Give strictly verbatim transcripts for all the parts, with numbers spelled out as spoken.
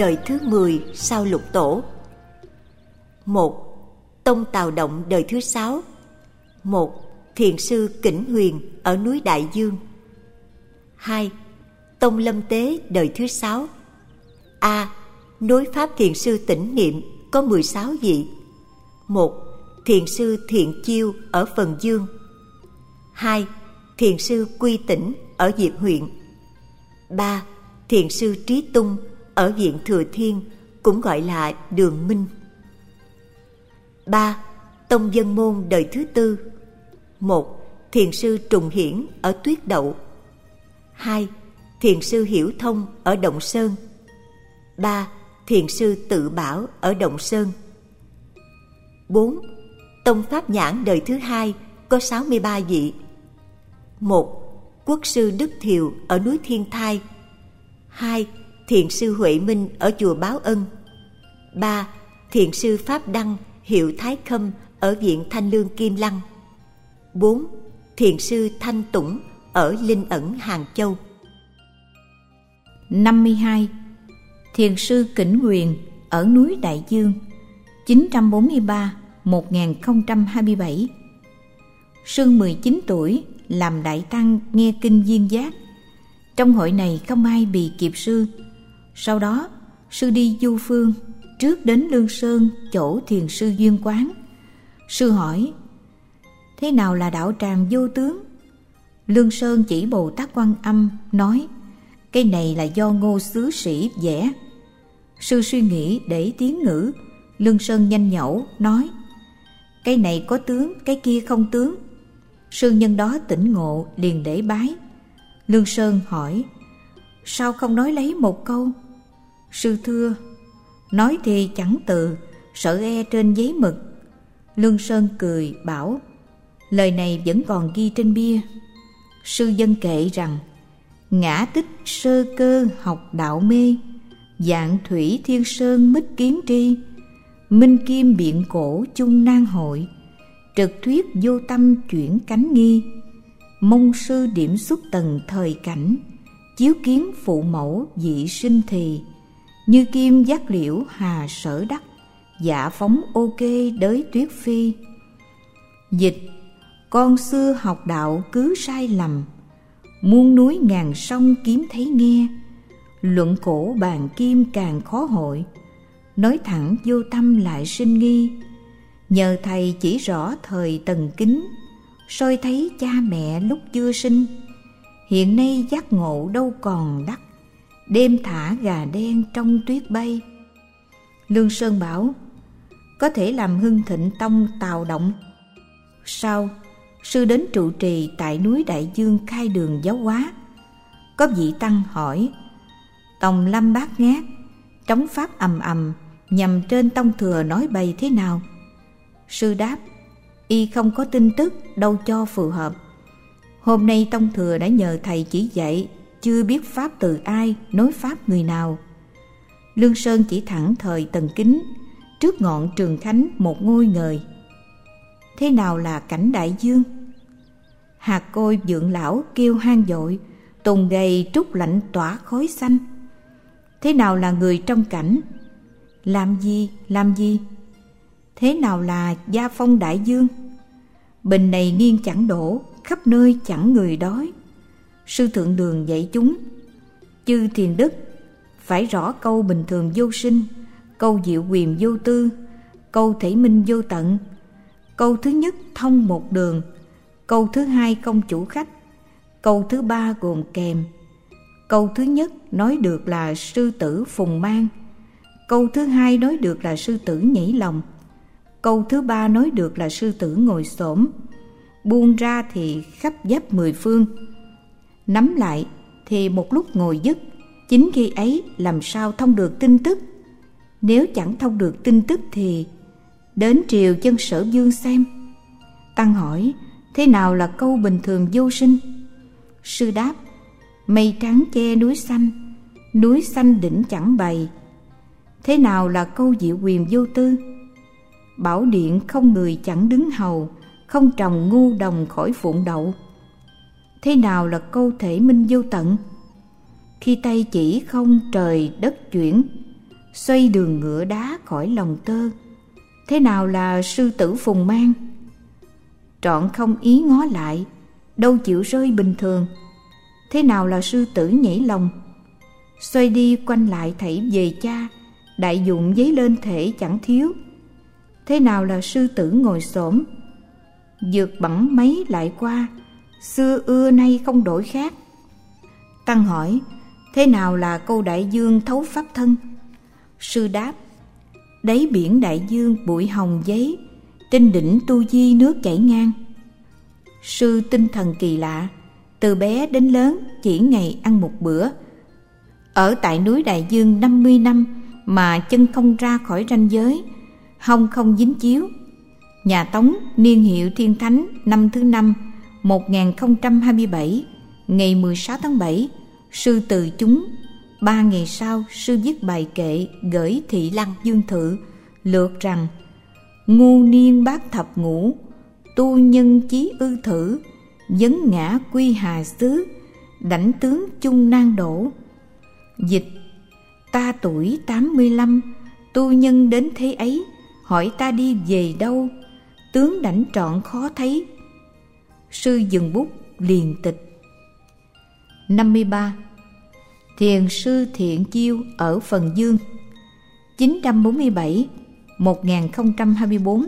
đời thứ mười sau Lục Tổ. Một. Tông Tào Động đời thứ sáu. Một. Thiền sư Kỉnh Huyền ở núi Đại Dương. Hai. Tông Lâm Tế đời thứ sáu. A. Nối pháp thiền sư Tĩnh Niệm có mười sáu vị. Một. Thiền sư Thiện Chiêu ở Phần Dương. Hai. Thiền sư Quy Tĩnh ở Diệp huyện. Ba. Thiền sư Trí Tung ở Viện Thừa Thiên, cũng gọi là Đường Minh. Ba. Tông Dân Môn đời thứ tư. Một. Thiền sư Trùng Hiển ở Tuyết Đậu. Hai. Thiền sư Hiểu Thông ở Động Sơn. Ba. Thiền sư Tự Bảo ở Động Sơn. Bốn. Tông Pháp Nhãn đời thứ hai có sáu mươi ba vị. Một. Quốc sư Đức Thiều ở núi Thiên Thai. Hai. Thiền sư Huệ Minh ở chùa Báo Ân. Ba. Thiền sư Pháp Đăng hiệu Thái Khâm ở Viện Thanh Lương Kim Lăng. Bốn. Thiền sư Thanh Tủng ở Linh Ẩn Hàng Châu. Năm mươi hai. Thiền sư Kỉnh Huyền ở núi Đại Dương, chín trăm bốn mươi ba đến một nghìn không trăm hai mươi bảy. Sư mười chín tuổi làm đại tăng nghe kinh Duyên Giác. Trong hội này không ai bị kịp sư. Sau đó sư đi du phương, trước đến Lương Sơn chỗ thiền sư Duyên Quán. Sư hỏi: thế nào là đạo tràng vô tướng? Lương Sơn chỉ Bồ Tát Quan Âm nói: cái này là do Ngô xứ sĩ vẽ. Sư suy nghĩ để tiếng ngữ. Lương Sơn nhanh nhẩu nói: cái này có tướng, cái kia không tướng. Sư nhân đó tỉnh ngộ, liền để bái. Lương Sơn hỏi: sao không nói lấy một câu? Sư thưa: nói thì chẳng từ, sợ e trên giấy mực. Lương Sơn cười bảo: lời này vẫn còn ghi trên bia. Sư dân kệ rằng: ngã tích sơ cơ học đạo mê, dạng thủy thiên sơn mít kiến tri, minh kim biện cổ chung nan hội, trực thuyết vô tâm chuyển cánh nghi, mong sư điểm xuất tầng thời cảnh, chiếu kiến phụ mẫu dị sinh thì, như kim giác liễu hà sở đắc, dạ phóng ok đới tuyết phi. Dịch: con xưa học đạo cứ sai lầm, muôn núi ngàn sông kiếm thấy nghe, luận cổ bàn kim càng khó hội, nói thẳng vô tâm lại sinh nghi. Nhờ thầy chỉ rõ thời tần kính, soi thấy cha mẹ lúc chưa sinh, hiện nay giác ngộ đâu còn đắc, đêm thả gà đen trong tuyết bay. Lương Sơn bảo: có thể làm hưng thịnh tông Tào Động. Sau, sư đến trụ trì tại núi Đại Dương khai đường giáo hóa. Có vị tăng hỏi: tòng lâm bát ngát, trống pháp ầm ầm, nhằm trên tông thừa nói bày thế nào? Sư đáp: y không có tin tức, đâu cho phù hợp. Hôm nay tông thừa đã nhờ thầy chỉ dạy, chưa biết pháp từ ai, nói pháp người nào. Lương Sơn chỉ thẳng thời Tần Kính, trước ngọn Trường Khánh một ngôi ngời. Thế nào là cảnh đại dương? Hạt côi vượng lão kêu hang dội, tùng gầy trúc lạnh tỏa khói xanh. Thế nào là người trong cảnh? Làm gì, làm gì? Thế nào là gia phong đại dương? Bình này nghiêng chẳng đổ, khắp nơi chẳng người đói. Sư Thượng Đường dạy chúng: chư thiền đức, phải rõ câu bình thường vô sinh, câu diệu quyền vô tư, câu thể minh vô tận. Câu thứ nhất thông một đường, câu thứ hai không chủ khách, câu thứ ba gồm kèm. Câu thứ nhất nói được là sư tử phùng mang, câu thứ hai nói được là sư tử nhảy lòng, câu thứ ba nói được là sư tử ngồi xổm. Buông ra thì khắp giáp mười phương, nắm lại thì một lúc ngồi dứt. Chính khi ấy làm sao thông được tin tức? Nếu chẳng thông được tin tức thì đến triều chân Sở Dương xem. Tăng hỏi: thế nào là câu bình thường vô sinh? Sư đáp: mây trắng che núi xanh, núi xanh đỉnh chẳng bày. Thế nào là câu diệu quyền vô tư? Bảo điện không người chẳng đứng hầu, không trồng ngu đồng khỏi phụng đậu. Thế nào là câu thể minh vô tận? Khi tay chỉ không trời đất chuyển, xoay đường ngựa đá khỏi lòng tơ. Thế nào là sư tử phùng mang? Trọn không ý ngó lại, đâu chịu rơi bình thường. Thế nào là sư tử nhảy lòng? Xoay đi quanh lại thảy về cha, đại dụng dấy lên thể chẳng thiếu. Thế nào là sư tử ngồi xổm? Dược bẵng mấy lại qua, xưa ưa nay không đổi khác. Tăng hỏi, thế nào là câu đại dương thấu pháp thân? Sư đáp, đáy biển đại dương bụi hồng giấy, trên đỉnh tu di nước chảy ngang. Sư tinh thần kỳ lạ, từ bé đến lớn chỉ ngày ăn một bữa. Ở tại núi Đại Dương năm mươi năm mà chân không ra khỏi ranh giới, hông không dính chiếu. Nhà Tống niên hiệu Thiên Thánh năm thứ năm một nghìn không trăm hai mươi bảy, ngày mười sáu tháng bảy, sư từ chúng. Ba ngày sau, sư viết bài kệ gửi Thị Lăng Dương Thự, lược rằng: ngu niên bát thập ngũ, tu nhân chí ư thử, vấn ngã quy hà xứ, đảnh tướng chung nan đổ. Dịch: ta tuổi tám mươi lăm, tu nhân đến thế ấy, hỏi ta đi về đâu, tướng đảnh trọn khó thấy. Sư dừng bút liền tịch. năm mươi ba. Thiền sư Thiện Chiêu ở Phần Dương, chín trăm bốn mươi bảy đến một nghìn không trăm hai mươi bốn.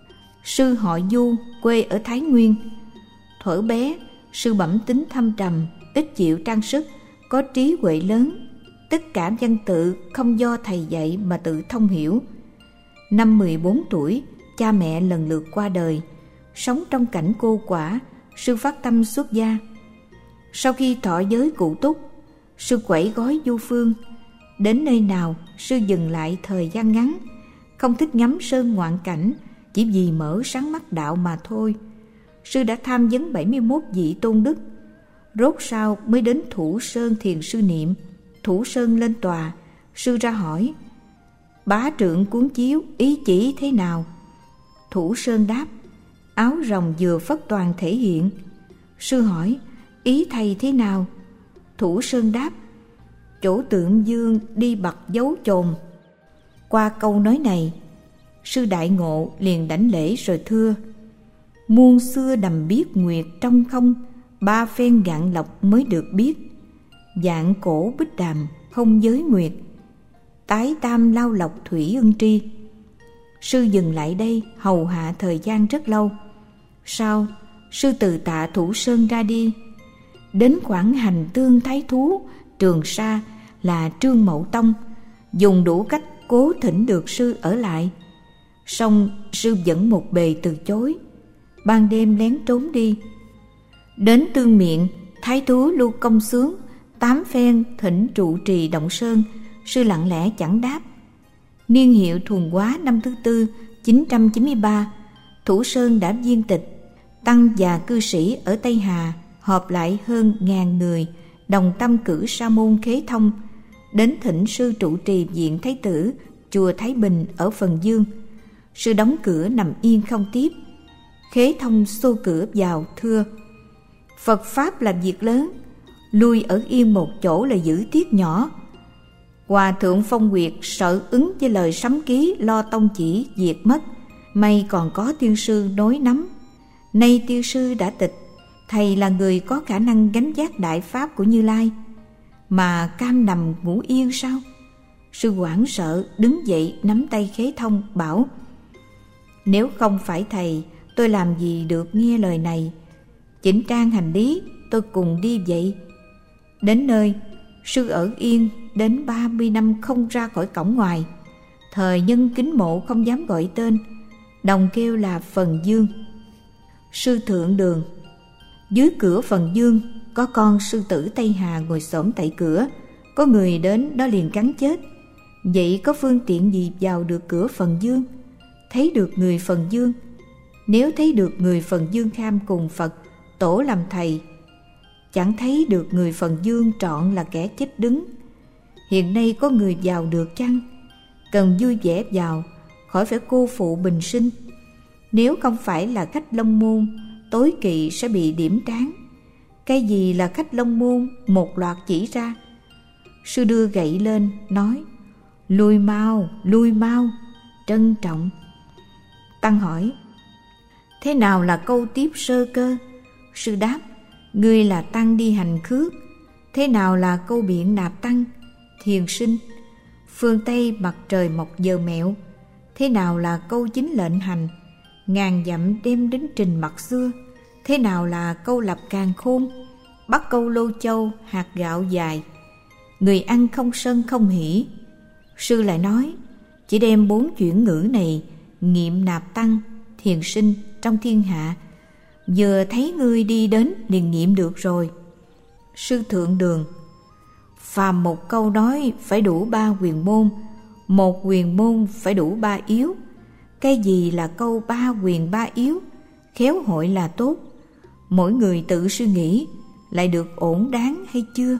Sư họ Du, quê ở Thái Nguyên. Thuở bé, sư bẩm tính thâm trầm, ít chịu trang sức, có trí huệ lớn. Tất cả văn tự không do thầy dạy mà tự thông hiểu. Năm mười bốn tuổi, cha mẹ lần lượt qua đời. Sống trong cảnh cô quả, sư phát tâm xuất gia. Sau khi thọ giới cụ túc, sư quẩy gói du phương. Đến nơi nào, sư dừng lại thời gian ngắn, không thích ngắm sơn ngoạn cảnh, chỉ vì mở sáng mắt đạo mà thôi. Sư đã tham vấn bảy mươi mốt vị tôn đức. Rốt sau mới đến Thủ Sơn thiền sư niệm. Thủ Sơn lên tòa, sư ra hỏi: bá trượng cuốn chiếu ý chỉ thế nào? Thủ Sơn đáp: áo rồng vừa phất toàn thể hiện. Sư hỏi: ý thầy thế nào? Thủ Sơn đáp: chỗ tượng dương đi bặt dấu chồn. Qua câu nói này, sư đại ngộ liền đảnh lễ rồi thưa: muôn xưa đầm biết nguyệt trong không, ba phen gạn lọc mới được biết. Dạng cổ bích đàm không giới nguyệt, tái tam lao lọc thủy ưng tri. Sư dừng lại đây hầu hạ thời gian rất lâu. Sau, sư từ tạ Thủ Sơn ra đi. Đến khoảng hành tương thái thú Trường Sa là Trương Mậu Tông, dùng đủ cách cố thỉnh được sư ở lại. Song sư vẫn một bề từ chối, ban đêm lén trốn đi. Đến Tương Miện, thái thú Lưu Công Xướng tám phen thỉnh trụ trì Động Sơn, sư lặng lẽ chẳng đáp. Niên hiệu Thuần Hóa năm thứ tư chín trăm chín mươi ba, Thủ Sơn đã viên tịch. Tăng và cư sĩ ở Tây Hà họp lại hơn ngàn người, đồng tâm cử sa môn Khế Thông đến thỉnh sư trụ trì viện Thái Tử chùa Thái Bình ở Phần Dương. Sư đóng cửa nằm yên không tiếp. Khế Thông xô cửa vào thưa: Phật pháp là việc lớn, lui ở yên một chỗ là giữ tiết nhỏ. Hòa thượng Phong Nguyệt sợ ứng với lời sấm ký lo tông chỉ diệt mất, may còn có tiên sư nối nắm. Nay tiên sư đã tịch, thầy là người có khả năng gánh vác đại pháp của Như Lai, mà cam nằm ngủ yên sao? Sư hoảng sợ đứng dậy nắm tay Khế Thông bảo: nếu không phải thầy, tôi làm gì được nghe lời này. Chỉnh trang hành lý, tôi cùng đi vậy. Đến nơi, sư ở yên đến ba mươi năm không ra khỏi cổng ngoài. Thời nhân kính mộ không dám gọi tên, đồng kêu là Phần Dương. Sư thượng đường. Dưới cửa Phần Dương có con sư tử Tây Hà ngồi xổm tại cửa. Có người đến đó liền cắn chết. Vậy có phương tiện gì vào được cửa Phần Dương, thấy được người Phần Dương? Nếu thấy được người Phần Dương kham cùng Phật tổ làm thầy, chẳng thấy được người Phần Dương trọn là kẻ chết đứng. Hiện nay có người vào được chăng? Cần vui vẻ vào, khỏi phải cô phụ bình sinh. Nếu không phải là khách Long Môn, tối kỵ sẽ bị điểm trán. Cái gì là khách Long Môn một loạt chỉ ra. Sư đưa gậy lên nói: lui mau, lui mau, trân trọng. Tăng hỏi: thế nào là câu tiếp sơ cơ? Sư đáp: ngươi là tăng đi hành khước. Thế nào là câu biện nạp tăng? Thiền sinh: phương Tây mặt trời mọc giờ mẹo. Thế nào là câu chính lệnh hành? Ngàn dặm đem đến trình mặt xưa. Thế nào là câu lập càn khôn? Bắt câu lô châu, hạt gạo dài. Người ăn không sân không hỉ. Sư lại nói: chỉ đem bốn chuyển ngữ này nghiệm nạp tăng, thiền sinh trong thiên hạ. Vừa thấy ngươi đi đến liền nghiệm được rồi. Sư thượng đường: phàm một câu nói phải đủ ba huyền môn, một huyền môn phải đủ ba yếu. Cái gì là câu ba huyền ba yếu? Khéo hội là tốt. Mỗi người tự suy nghĩ lại được ổn đáng hay chưa?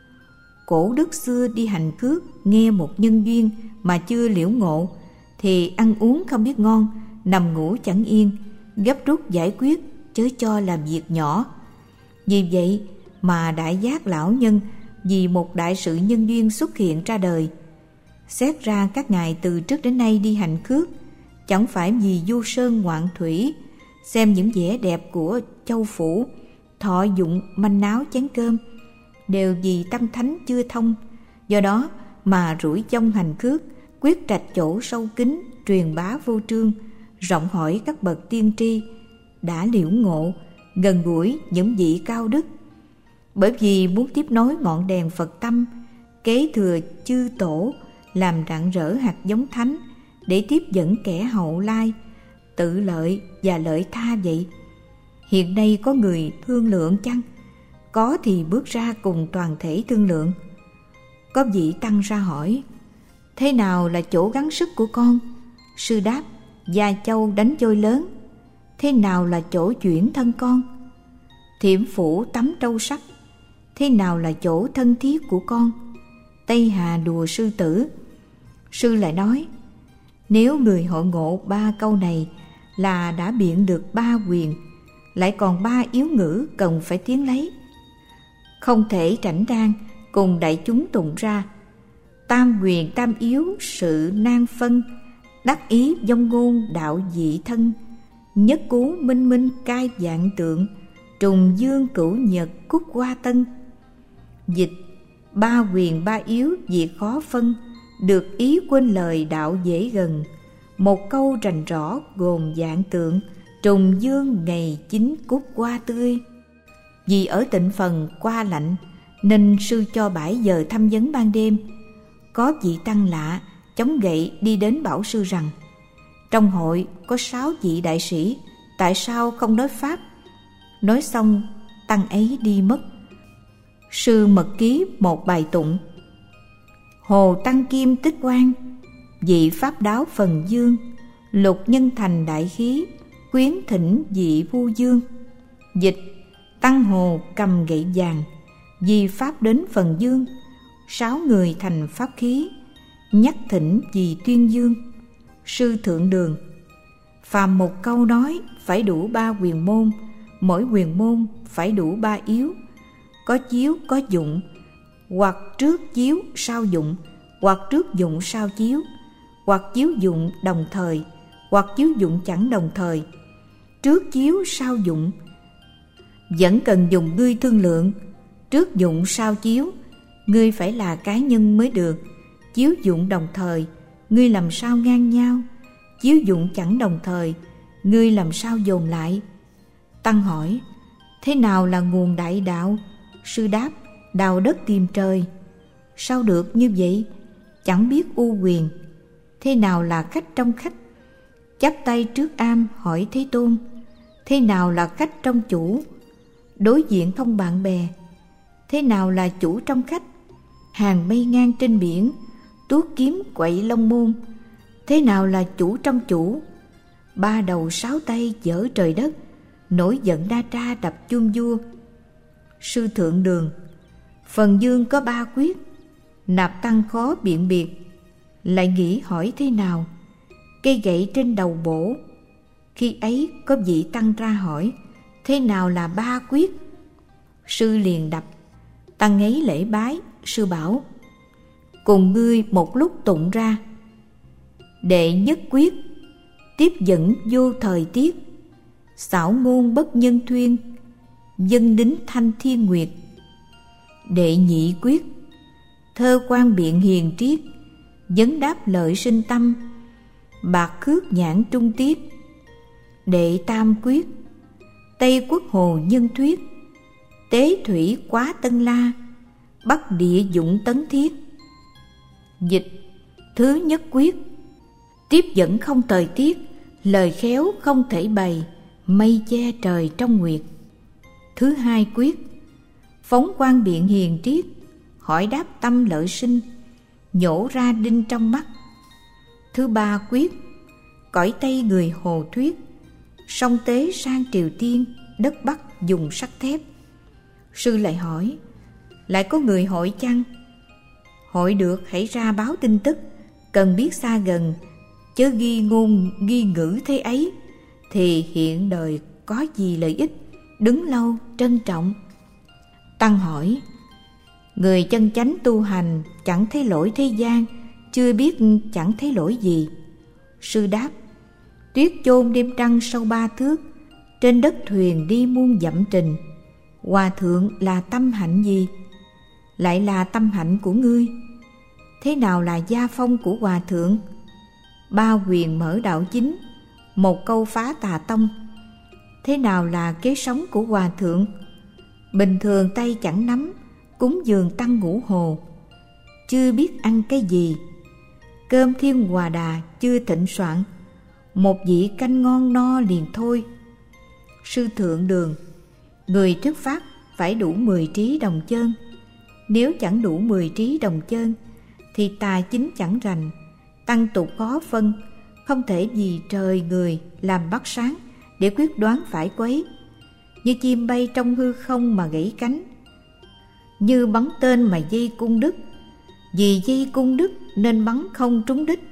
Cổ đức xưa đi hành khước, nghe một nhân duyên mà chưa liễu ngộ thì ăn uống không biết ngon, nằm ngủ chẳng yên, gấp rút giải quyết chớ cho làm việc nhỏ. Vì vậy mà Đại Giác lão nhân vì một đại sự nhân duyên xuất hiện ra đời. Xét ra các ngài từ trước đến nay đi hành khước chẳng phải vì du sơn ngoạn thủy, xem những vẻ đẹp của châu phủ, thọ dụng manh náo chén cơm, đều vì tâm thánh chưa thông. Do đó mà rủi trong hành khước, quyết trạch chỗ sâu kín, truyền bá vô trương, rộng hỏi các bậc tiên tri, đã liễu ngộ, gần gũi những vị cao đức. Bởi vì muốn tiếp nối ngọn đèn Phật tâm, kế thừa chư tổ, làm rạng rỡ hạt giống thánh, để tiếp dẫn kẻ hậu lai, tự lợi và lợi tha vậy. Hiện nay có người thương lượng chăng? Có thì bước ra cùng toàn thể thương lượng. Có vị tăng ra hỏi: thế nào là chỗ gắng sức của con? Sư đáp: gia châu đánh trôi lớn. Thế nào là chỗ chuyển thân con? Thiểm phủ tắm trâu sắc. Thế nào là chỗ thân thiết của con? Tây Hà đùa sư tử. Sư lại nói: nếu người hội ngộ ba câu này là đã biện được ba quyền, lại còn ba yếu ngữ cần phải tiến lấy, không thể chảnh rang cùng đại chúng tụng ra. Tam quyền tam yếu sự nan phân, đắc ý dông ngôn đạo dị thân. Nhất cú minh minh cai vạn tượng, trùng dương cửu nhật cúc hoa tân. Dịch: ba quyền ba yếu việc khó phân, được ý quên lời đạo dễ gần. Một câu rành rõ gồm vạn tượng, trùng dương ngày chính cúc hoa tươi. Vì ở tịnh phần qua lạnh, nên sư cho bảy giờ thăm vấn ban đêm. Có vị tăng lạ chống gậy đi đến bảo sư rằng: trong hội có sáu vị đại sĩ, tại sao không nói pháp? Nói xong tăng ấy đi mất. Sư mật ký một bài tụng: Hồ Tăng Kim Tích Quan, vị pháp đáo phần dương, lục nhân thành đại khí, quyến thỉnh vị vu dương. Dịch: Tăng Hồ cầm gậy vàng, vì pháp đến phần dương, sáu người thành pháp khí, nhắc thỉnh vì tuyên dương. Sư thượng đường: phàm một câu nói phải đủ ba huyền môn, mỗi huyền môn phải đủ ba yếu. Có chiếu có dụng, hoặc trước chiếu sau dụng, hoặc trước dụng sau chiếu, hoặc chiếu dụng đồng thời, hoặc chiếu dụng chẳng đồng thời. Trước chiếu sau dụng vẫn cần dùng ngươi thương lượng. Trước dụng sau chiếu, ngươi phải là cá nhân mới được. Chiếu dụng đồng thời, ngươi làm sao ngang nhau? Chiếu dụng chẳng đồng thời, ngươi làm sao dồn lại? Tăng hỏi: thế nào là nguồn đại đạo? Sư đáp: đào đất tìm trời. Sao được như vậy? Chẳng biết u quyền. Thế nào là khách trong khách? Chắp tay trước am hỏi Thế Tôn: thế nào là khách trong chủ? Đối diện thông bạn bè. Thế nào là chủ trong khách? Hàng mây ngang trên biển, tuốt kiếm quậy long môn. Thế nào là chủ trong chủ? Ba đầu sáu tay dở trời đất, nổi giận đa tra đập chuông vua. Sư thượng đường: phần dương có ba quyết, nạp tăng khó biện biệt. Lại nghĩ hỏi thế nào? Cây gậy trên đầu bổ. Khi ấy có vị tăng ra hỏi: thế nào là ba quyết? Sư liền đập. Tăng ấy lễ bái. Sư bảo: cùng ngươi một lúc tụng ra. Đệ nhất quyết, tiếp dẫn vô thời tiết, xảo ngôn bất nhân thuyên, dân đính thanh thiên nguyệt. Đệ nhị quyết, thơ quan biện hiền triết, vấn đáp lợi sinh tâm, bạc khước nhãn trung tiết. Đệ tam quyết, Tây quốc hồ nhân thuyết, tế thủy quá tân la, bắc địa dụng tấn thiết. Dịch: thứ nhất quyết, tiếp dẫn không thời tiết, lời khéo không thể bày, mây che trời trong nguyệt. Thứ hai quyết, phóng quan biện hiền triết, hỏi đáp tâm lợi sinh, nhổ ra đinh trong mắt. Thứ ba quyết, cõi Tây người hồ thuyết, song tế sang Triều Tiên, đất Bắc dùng sắt thép. Sư lại hỏi: lại có người hội chăng? Hội được hãy ra báo tin tức, cần biết xa gần, chớ ghi ngôn ghi ngữ thế ấy, thì hiện đời có gì lợi ích, đứng lâu trân trọng. Tăng hỏi: người chân chánh tu hành chẳng thấy lỗi thế gian, chưa biết chẳng thấy lỗi gì. Sư đáp: tuyết chôn đêm trăng sâu ba thước, trên đất thuyền đi muôn dặm trình. Hòa thượng là tâm hạnh gì? Lại là tâm hạnh của ngươi. Thế nào là gia phong của hòa thượng? Ba quyền mở đạo chính, một câu phá tà tông. Thế nào là kế sống của hòa thượng? Bình thường tay chẳng nắm, cúng dường tăng ngũ hồ, chưa biết ăn cái gì. Cơm thiên hòa đà chưa thịnh soạn, một vị canh ngon no liền thôi. Sư thượng đường, người thuyết pháp phải đủ mười trí đồng chơn. Nếu chẳng đủ mười trí đồng chơn, thì tà chính chẳng rành, tăng tục khó phân, không thể vì trời người làm bắt sáng để quyết đoán phải quấy. Như chim bay trong hư không mà gãy cánh, như bắn tên mà dây cung đứt. Vì dây cung đứt nên bắn không trúng đích,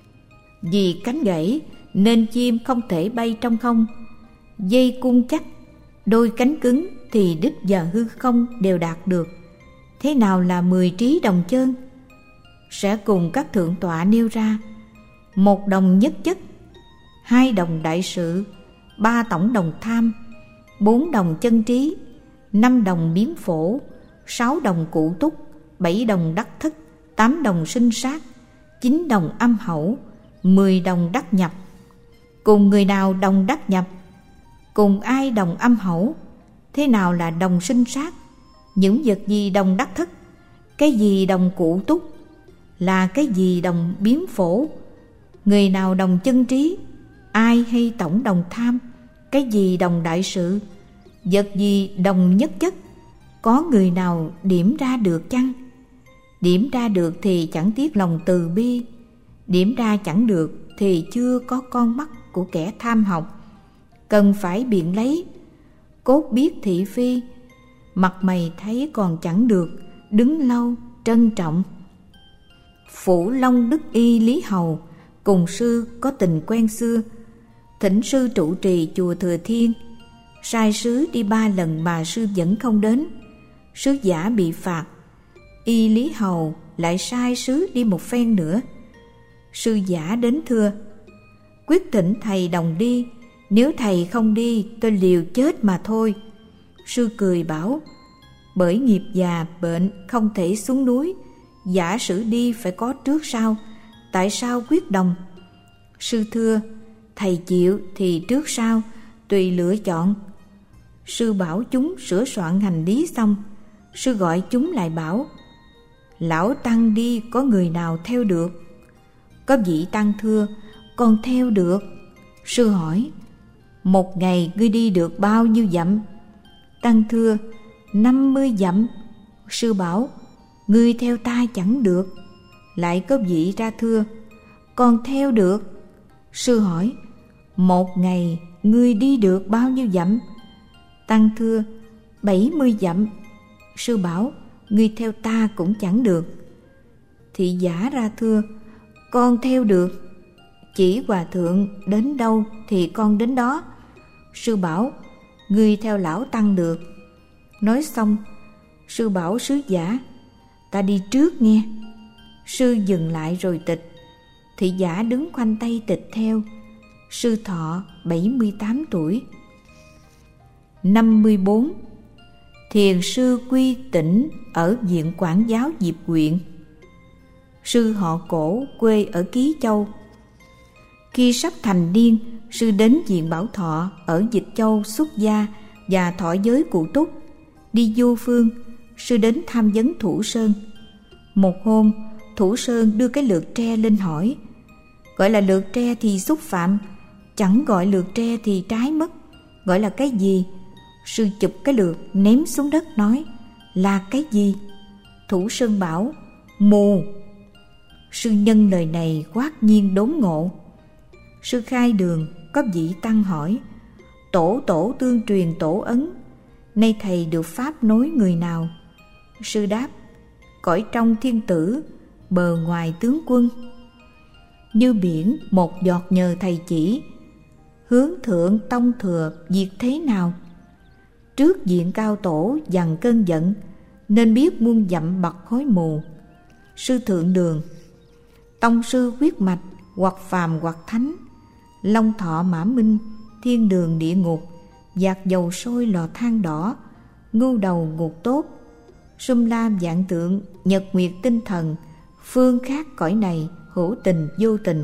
vì cánh gãy nên chim không thể bay trong không. Dây cung chắc, đôi cánh cứng thì đích và hư không đều đạt được. Thế nào là mười trí đồng chơn? Sẽ cùng các thượng tọa nêu ra: một đồng nhất chất, hai đồng đại sự, ba tổng đồng tham, bốn đồng chân trí, năm đồng biến phổ, sáu đồng cụ túc, bảy đồng đắc thức, tám đồng sinh sát, chín đồng âm hẩu, mười đồng đắc nhập. Cùng người nào đồng đắc nhập? Cùng ai đồng âm hẩu? Thế nào là đồng sinh sát? Những vật gì đồng đắc thức? Cái gì đồng cụ túc? Là cái gì đồng biến phổ? Người nào đồng chân trí? Ai hay tổng đồng tham? Cái gì đồng đại sự? Vật gì đồng nhất chất? Có người nào điểm ra được chăng? Điểm ra được thì chẳng tiếc lòng từ bi, điểm ra chẳng được thì chưa có con mắt của kẻ tham học, cần phải biện lấy. Cốt biết thị phi, mặt mày thấy còn chẳng được, đứng lâu trân trọng. Phủ Long Đức Y Lý Hầu cùng sư có tình quen xưa, thỉnh sư trụ trì chùa Thừa Thiên. Sai sứ đi ba lần mà sư vẫn không đến, sứ giả bị phạt. Y Lý Hầu lại sai sứ đi một phen nữa. Sư giả đến thưa: quyết thỉnh thầy đồng đi, nếu thầy không đi tôi liều chết mà thôi. Sư cười bảo: bởi nghiệp già bệnh không thể xuống núi, giả sử đi phải có trước sau, tại sao quyết đồng? Sư thưa: thầy chịu thì trước sau tùy lựa chọn. Sư bảo chúng sửa soạn hành lý xong, sư gọi chúng lại bảo: lão tăng đi có người nào theo được? Có vị tăng thưa: con theo được. Sư hỏi: một ngày ngươi đi được bao nhiêu dặm? Tăng thưa: năm mươi dặm. Sư bảo: ngươi theo ta chẳng được. Lại có vị ra thưa: con theo được. Sư hỏi: một ngày ngươi đi được bao nhiêu dặm? Tăng thưa: bảy mươi dặm. Sư bảo: ngươi theo ta cũng chẳng được. Thị giả ra thưa: con theo được. Chỉ hòa thượng đến đâu thì con đến đó. Sư bảo: ngươi theo lão tăng được. Nói xong, sư bảo sứ giả: ta đi trước nghe. Sư dừng lại rồi tịch. Thị giả đứng khoanh tay tịch theo. Sư thọ bảy mươi tám tuổi. năm mươi bốn. Thiền sư Quy Tĩnh ở Viện Quản giáo Diệp Quyện. Sư họ Cổ, quê ở Ký Châu. Khi sắp thành niên, sư đến Viện Bảo Thọ ở Dịch Châu xuất gia và thọ giới cụ túc. Đi vô phương, sư đến tham vấn Thủ Sơn. Một hôm, Thủ Sơn đưa cái lược tre lên hỏi: gọi là lược tre thì xúc phạm, chẳng gọi lược tre thì trái mất, gọi là cái gì? Sư chụp cái lược ném xuống đất nói: là cái gì? Thủ Sơn bảo: mù. Sư nhân lời này quát nhiên đốn ngộ. Sư khai đường, có vị tăng hỏi: tổ tổ tương truyền tổ ấn, nay thầy được pháp nối người nào? Sư đáp: cõi trong thiên tử, bờ ngoài tướng quân. Như biển một giọt nhờ thầy chỉ, hướng thượng tông thừa việc thế nào? Trước diện cao tổ dằn cơn giận, nên biết muôn dặm bật khói mù. Sư thượng đường: tông sư huyết mạch, hoặc phàm hoặc thánh, long thọ mã minh, thiên đường địa ngục, dạt dầu sôi lò than đỏ, ngưu đầu ngục tốt, sum lam vạn tượng, nhật nguyệt tinh thần, phương khác cõi này, hữu tình vô tình.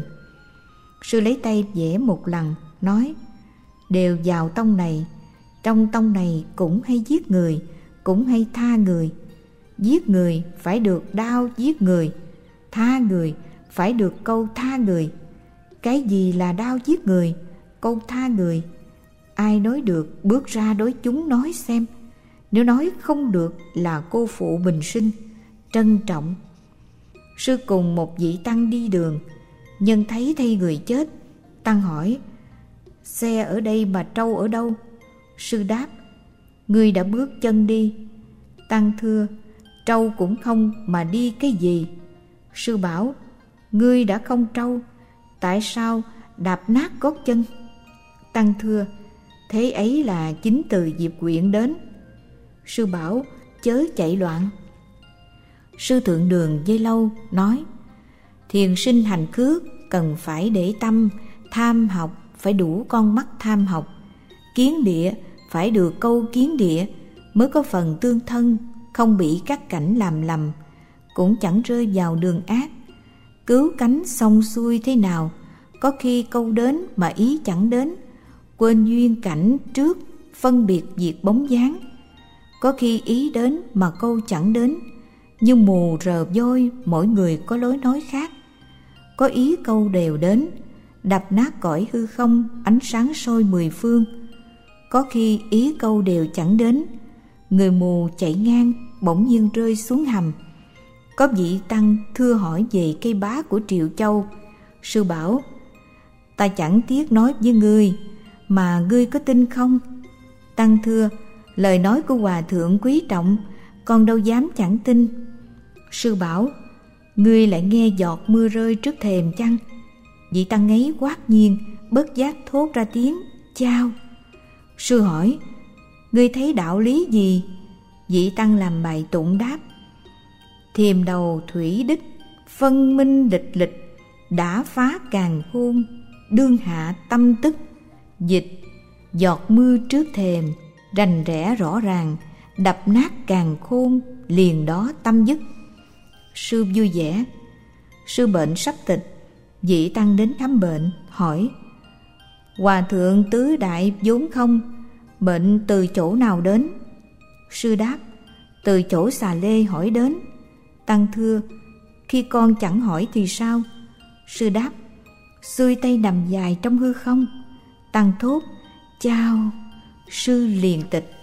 Sư lấy tay vẽ một lần, nói: đều vào tông này. Trong tông này cũng hay giết người, cũng hay tha người. Giết người phải được đao giết người, tha người phải được câu tha người. Cái gì là đao giết người, câu tha người? Ai nói được bước ra đối chúng nói xem. Nếu nói không được là cô phụ bình sinh, trân trọng. Sư cùng một vị tăng đi đường, nhân thấy thay người chết. Tăng hỏi: xe ở đây mà trâu ở đâu? Sư đáp: ngươi đã bước chân đi. Tăng thưa: trâu cũng không mà đi cái gì? Sư bảo: ngươi đã không trâu, tại sao đạp nát gót chân? Tăng thưa: thế ấy là chính từ Diệp Quyện đến. Sư bảo: chớ chạy loạn. Sư thượng đường dây lâu nói: thiền sinh hành khước cần phải để tâm, tham học phải đủ con mắt tham học, kiến địa phải được câu kiến địa, mới có phần tương thân, không bị các cảnh làm lầm, cũng chẳng rơi vào đường ác. Cứu cánh xong xuôi thế nào, có khi câu đến mà ý chẳng đến, quên duyên cảnh trước, phân biệt việc bóng dáng. Có khi ý đến mà câu chẳng đến, như mù rờ vôi, mỗi người có lối nói khác. Có ý câu đều đến, đập nát cõi hư không, ánh sáng soi mười phương. Có khi ý câu đều chẳng đến, người mù chạy ngang bỗng nhiên rơi xuống hầm. Có vị tăng thưa hỏi về cây bá của Triệu Châu. Sư bảo: ta chẳng tiếc nói với ngươi, mà ngươi có tin không? Tăng thưa: lời nói của hòa thượng quý trọng, con đâu dám chẳng tin. Sư bảo: ngươi lại nghe giọt mưa rơi trước thềm chăng? Vị tăng ấy quát nhiên, bất giác thốt ra tiếng chao. Sư hỏi: ngươi thấy đạo lý gì? Vị tăng làm bài tụng đáp: thiềm đầu thủy đích, phân minh địch lịch, đã phá càn khôn, đương hạ tâm tức. Dịch: giọt mưa trước thềm, rành rẽ rõ ràng, đập nát càn khôn, liền đó tâm dứt. Sư vui vẻ. Sư bệnh sắp tịch, vị tăng đến khám bệnh, hỏi: hòa thượng tứ đại vốn không, bệnh từ chỗ nào đến? Sư đáp: từ chỗ xà lê hỏi đến. Tăng thưa: khi con chẳng hỏi thì sao? Sư đáp: xuôi tay nằm dài trong hư không. Tăng thốt chao. Sư liền tịch.